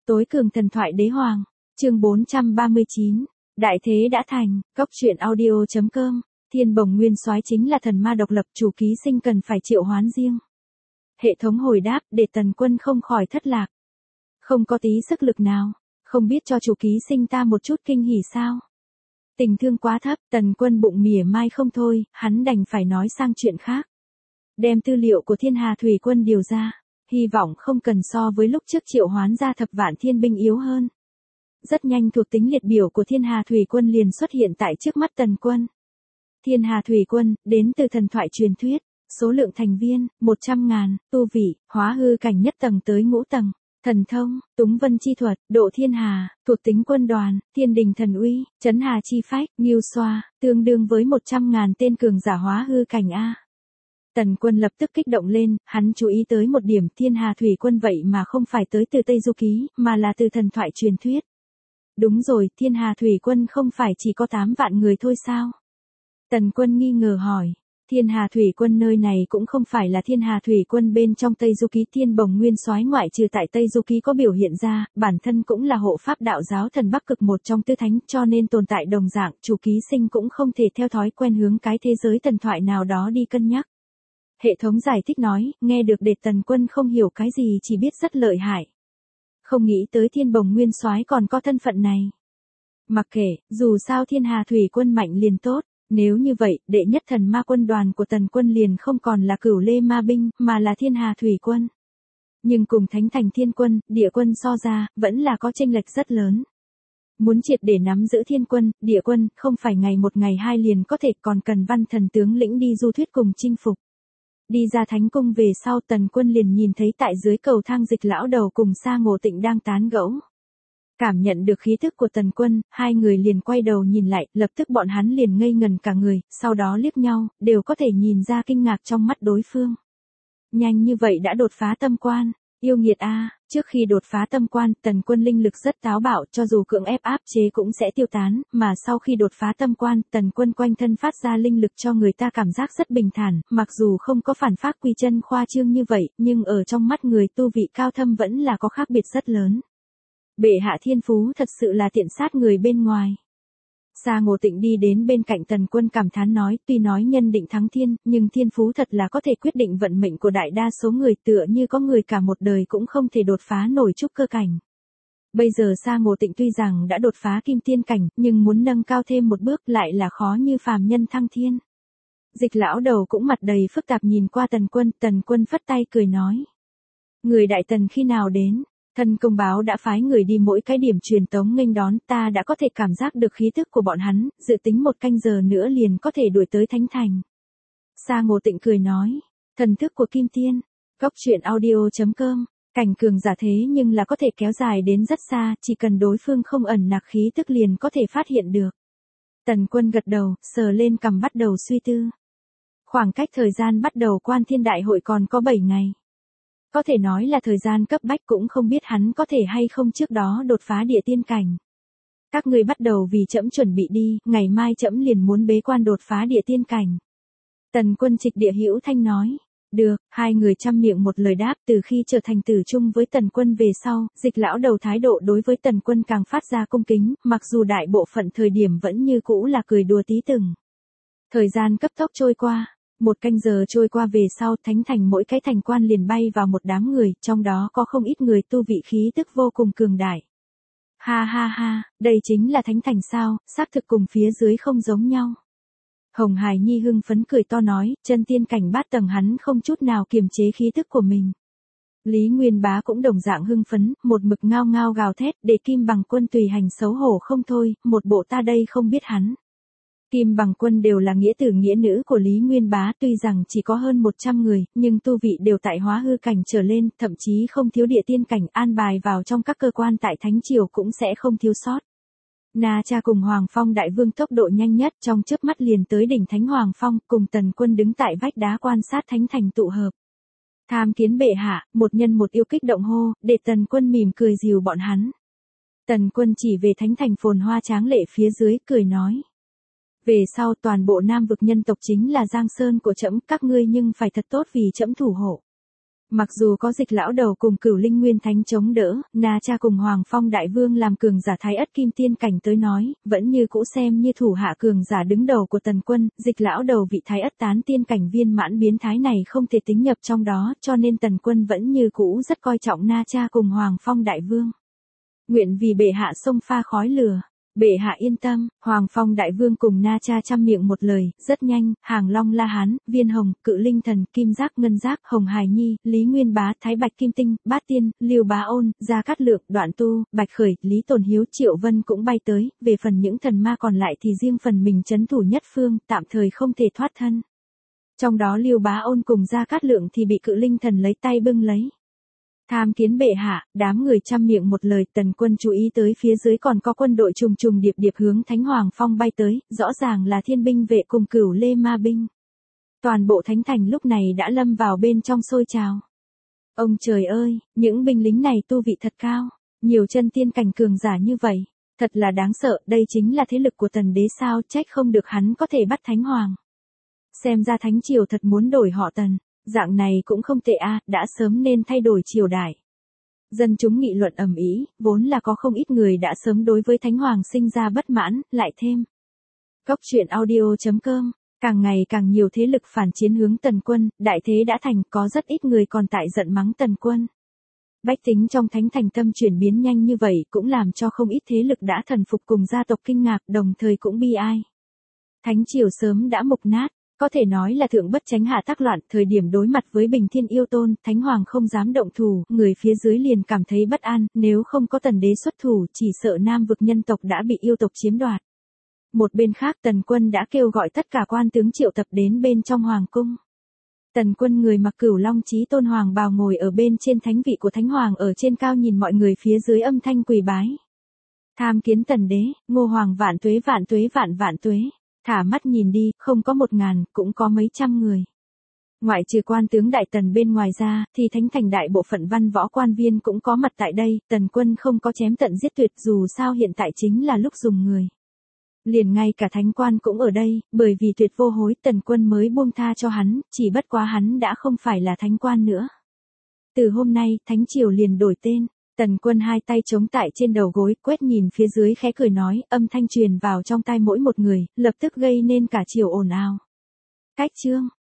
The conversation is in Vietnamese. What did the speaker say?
Tối cường thần thoại đế hoàng, chương 439, đại thế đã thành, cốc truyện audio.com, Thiên Bồng Nguyên Soái chính là thần ma độc lập, chủ ký sinh cần phải triệu hoán riêng. Hệ thống hồi đáp, để Tần Quân không khỏi thất lạc. Không có tí sức lực nào, không biết cho chủ ký sinh ta một chút kinh hỉ sao? Tình thương quá thấp, Tần Quân bụng mỉa mai không thôi, hắn đành phải nói sang chuyện khác. Đem tư liệu của Thiên Hà Thủy Quân điều ra, hy vọng không cần so với lúc trước triệu hoán ra thập vạn thiên binh yếu hơn. Rất nhanh thuộc tính liệt biểu của Thiên Hà Thủy Quân liền xuất hiện tại trước mắt Tần Quân. Thiên Hà Thủy Quân, đến từ thần thoại truyền thuyết, số lượng thành viên, 100.000, tu vị, hóa hư cảnh nhất tầng tới ngũ tầng, thần thông, túng vân chi thuật, độ thiên hà, thuộc tính quân đoàn, thiên đình thần uy, trấn hà chi phách, nghiêu xoa, tương đương với 100.000 tên cường giả hóa hư cảnh A. Tần Quân lập tức kích động lên, hắn chú ý tới một điểm, Thiên Hà Thủy Quân vậy mà không phải tới từ Tây Du Ký, mà là từ thần thoại truyền thuyết. Đúng rồi, Thiên Hà Thủy Quân không phải chỉ có 8 vạn người thôi sao? Tần Quân nghi ngờ hỏi. Thiên Hà Thủy Quân nơi này cũng không phải là Thiên Hà Thủy Quân bên trong Tây Du Ký, Thiên Bồng Nguyên Soái ngoại trừ tại Tây Du Ký có biểu hiện ra, bản thân cũng là hộ pháp đạo giáo thần Bắc Cực một trong tứ thánh, cho nên tồn tại đồng dạng, chủ ký sinh cũng không thể theo thói quen hướng cái thế giới thần thoại nào đó đi cân nhắc. Hệ thống giải thích nói, nghe được để Tần Quân không hiểu cái gì, chỉ biết rất lợi hại. Không nghĩ tới Thiên Bồng Nguyên Soái còn có thân phận này. Mặc kệ, dù sao Thiên Hà Thủy Quân mạnh liền tốt. Nếu như vậy, đệ nhất thần ma quân đoàn của Tần Quân liền không còn là Cửu Lê Ma Binh, mà là Thiên Hà Thủy Quân. Nhưng cùng Thánh Thành Thiên Quân, Địa Quân so ra, vẫn là có chênh lệch rất lớn. Muốn triệt để nắm giữ Thiên Quân, Địa Quân, không phải ngày một ngày hai liền có thể, còn cần văn thần tướng lĩnh đi du thuyết cùng chinh phục. Đi ra Thánh Cung về sau, Tần Quân liền nhìn thấy tại dưới cầu thang Dịch lão đầu cùng Sa Ngộ Tịnh đang tán gẫu. Cảm nhận được khí thức của Tần Quân, hai người liền quay đầu nhìn lại, lập tức bọn hắn liền ngây ngần cả người, sau đó liếc nhau, đều có thể nhìn ra kinh ngạc trong mắt đối phương. Nhanh như vậy đã đột phá tâm quan, yêu nghiệt a. Trước khi đột phá tâm quan, Tần Quân linh lực rất táo bạo, cho dù cưỡng ép áp chế cũng sẽ tiêu tán, mà sau khi đột phá tâm quan, Tần Quân quanh thân phát ra linh lực cho người ta cảm giác rất bình thản, mặc dù không có phản phác quy chân khoa trương như vậy, nhưng ở trong mắt người tu vị cao thâm vẫn là có khác biệt rất lớn. Bệ hạ thiên phú thật sự là tiện sát người bên ngoài. Sa Ngộ Tịnh đi đến bên cạnh Tần Quân cảm thán nói, tuy nói nhân định thắng thiên, nhưng thiên phú thật là có thể quyết định vận mệnh của đại đa số người, tựa như có người cả một đời cũng không thể đột phá nổi trúc cơ cảnh. Bây giờ Sa Ngộ Tịnh tuy rằng đã đột phá kim tiên cảnh, nhưng muốn nâng cao thêm một bước lại là khó như phàm nhân thăng thiên. Dịch lão đầu cũng mặt đầy phức tạp nhìn qua Tần Quân phất tay cười nói. Người đại tần khi nào đến? Thân công báo đã phái người đi mỗi cái điểm truyền tống nghênh đón, ta đã có thể cảm giác được khí thức của bọn hắn, dự tính 1 canh giờ nữa liền có thể đuổi tới Thánh Thành. Sa Ngộ Tịnh cười nói, thần thức của Kim Tiên, cốc truyện audio.com, cảnh cường giả thế nhưng là có thể kéo dài đến rất xa, chỉ cần đối phương không ẩn nặc khí tức liền có thể phát hiện được. Tần Quân gật đầu, sờ lên cằm bắt đầu suy tư. Khoảng cách thời gian bắt đầu Quan Thiên Đại Hội còn có 7 ngày. Có thể nói là thời gian cấp bách, cũng không biết hắn có thể hay không trước đó đột phá địa tiên cảnh. Các ngươi bắt đầu vì trẫm chuẩn bị đi, ngày mai trẫm liền muốn bế quan đột phá địa tiên cảnh. Tần Quân trịch địa hữu thanh nói. Được, hai người chăm miệng một lời đáp. Từ khi trở thành tử chung với Tần Quân về sau, Dịch lão đầu thái độ đối với Tần Quân càng phát ra cung kính, mặc dù đại bộ phận thời điểm vẫn như cũ là cười đùa tí từng. Thời gian cấp tốc trôi qua. 1 canh giờ trôi qua về sau, Thánh Thành mỗi cái thành quan liền bay vào một đám người, trong đó có không ít người tu vị khí tức vô cùng cường đại. Ha ha ha, đây chính là Thánh Thành sao, xác thực cùng phía dưới không giống nhau. Hồng Hải Nhi hưng phấn cười to nói, chân tiên cảnh 8 tầng hắn không chút nào kiềm chế khí tức của mình. Lý Nguyên Bá cũng đồng dạng hưng phấn, một mực ngao ngao gào thét, để Kim Bằng Quân tùy hành xấu hổ không thôi, một bộ ta đây không biết hắn. Kim Bằng Quân đều là nghĩa tử nghĩa nữ của Lý Nguyên Bá, tuy rằng chỉ có hơn 100 người, nhưng tu vị đều tại hóa hư cảnh trở lên, thậm chí không thiếu địa tiên cảnh, an bài vào trong các cơ quan tại Thánh Triều cũng sẽ không thiếu sót. Na Cha cùng Hoàng Phong đại vương tốc độ nhanh nhất, trong chớp mắt liền tới đỉnh Thánh Hoàng Phong, cùng Tần Quân đứng tại vách đá quan sát Thánh Thành tụ hợp. Tham kiến bệ hạ, một nhân một yêu kích động hô, để Tần Quân mỉm cười dìu bọn hắn. Tần Quân chỉ về Thánh Thành phồn hoa tráng lệ phía dưới, cười nói. Về sau toàn bộ Nam vực nhân tộc chính là Giang Sơn của trẫm, các ngươi nhưng phải thật tốt vì trẫm thủ hộ. Mặc dù có Dịch lão đầu cùng Cửu Linh Nguyên Thánh chống đỡ, Na Cha cùng Hoàng Phong Đại Vương làm cường giả Thái Ất Kim Tiên cảnh tới nói, vẫn như cũ xem như thủ hạ cường giả đứng đầu của Tần Quân, Dịch lão đầu vị Thái Ất Tán Tiên cảnh viên mãn biến thái này không thể tính nhập trong đó, cho nên Tần Quân vẫn như cũ rất coi trọng Na Cha cùng Hoàng Phong Đại Vương. Nguyện vì bệ hạ xông pha khói lửa. Bệ hạ yên tâm, Hoàng Phong Đại Vương cùng Na Cha chăm miệng một lời, rất nhanh, Hàng Long La Hán, Viên Hồng, Cự Linh Thần, Kim Giác Ngân Giác, Hồng Hải Nhi, Lý Nguyên Bá, Thái Bạch Kim Tinh, Bát Tiên, Lưu Bá Ôn, Gia Cát Lượng, Đoạn Tu, Bạch Khởi, Lý Tồn Hiếu, Triệu Vân cũng bay tới, về phần những thần ma còn lại thì riêng phần mình trấn thủ nhất phương, tạm thời không thể thoát thân. Trong đó Lưu Bá Ôn cùng Gia Cát Lượng thì bị Cự Linh Thần lấy tay bưng lấy. Tham kiến bệ hạ, đám người chăm miệng một lời, Tần Quân chú ý tới phía dưới còn có quân đội trùng trùng điệp điệp hướng Thánh Hoàng Phong bay tới, rõ ràng là thiên binh vệ cùng Cửu Lê Ma binh. Toàn bộ Thánh Thành lúc này đã lâm vào bên trong sôi trào. Ông trời ơi, những binh lính này tu vị thật cao, nhiều chân tiên cảnh cường giả như vậy, thật là đáng sợ, đây chính là thế lực của Tần Đế sao, trách không được hắn có thể bắt Thánh Hoàng. Xem ra Thánh Triều thật muốn đổi họ Tần. Dạng này cũng không tệ a, đã sớm nên thay đổi triều đại. Dân chúng nghị luận ầm ĩ, vốn là có không ít người đã sớm đối với Thánh Hoàng sinh ra bất mãn, lại thêm. Cốc truyện audio.com, càng ngày càng nhiều thế lực phản chiến hướng Tần Quân, đại thế đã thành, có rất ít người còn tại giận mắng Tần Quân. Bách tính trong Thánh Thành tâm chuyển biến nhanh như vậy cũng làm cho không ít thế lực đã thần phục cùng gia tộc kinh ngạc, đồng thời cũng bi ai. Thánh Triều sớm đã mục nát. Có thể nói là thượng bất chánh hạ tác loạn, thời điểm đối mặt với Bình Thiên Yêu Tôn, Thánh Hoàng không dám động thủ, người phía dưới liền cảm thấy bất an, nếu không có Tần Đế xuất thủ, chỉ sợ Nam vực nhân tộc đã bị yêu tộc chiếm đoạt. Một bên khác Tần Quân đã kêu gọi tất cả quan tướng triệu tập đến bên trong Hoàng cung. Tần Quân người mặc Cửu Long Chí Tôn Hoàng bào ngồi ở bên trên thánh vị của Thánh Hoàng ở trên cao nhìn mọi người phía dưới âm thanh quỳ bái. Tham kiến Tần Đế, Ngô Hoàng vạn tuế vạn tuế vạn vạn tuế. Thả mắt nhìn đi, không có 1.000, cũng có mấy trăm người. Ngoại trừ quan tướng Đại Tần bên ngoài ra, thì Thánh Thành đại bộ phận văn võ quan viên cũng có mặt tại đây, Tần Quân không có chém tận giết tuyệt dù sao hiện tại chính là lúc dùng người. Liền ngay cả Thánh Quan cũng ở đây, bởi vì tuyệt vô hối Tần Quân mới buông tha cho hắn, chỉ bất quá hắn đã không phải là Thánh Quan nữa. Từ hôm nay, Thánh Triều liền đổi tên. Tần Quân hai tay chống tại trên đầu gối, quét nhìn phía dưới khẽ cười nói, âm thanh truyền vào trong tai mỗi một người, lập tức gây nên cả triều ồn ào. Cách chương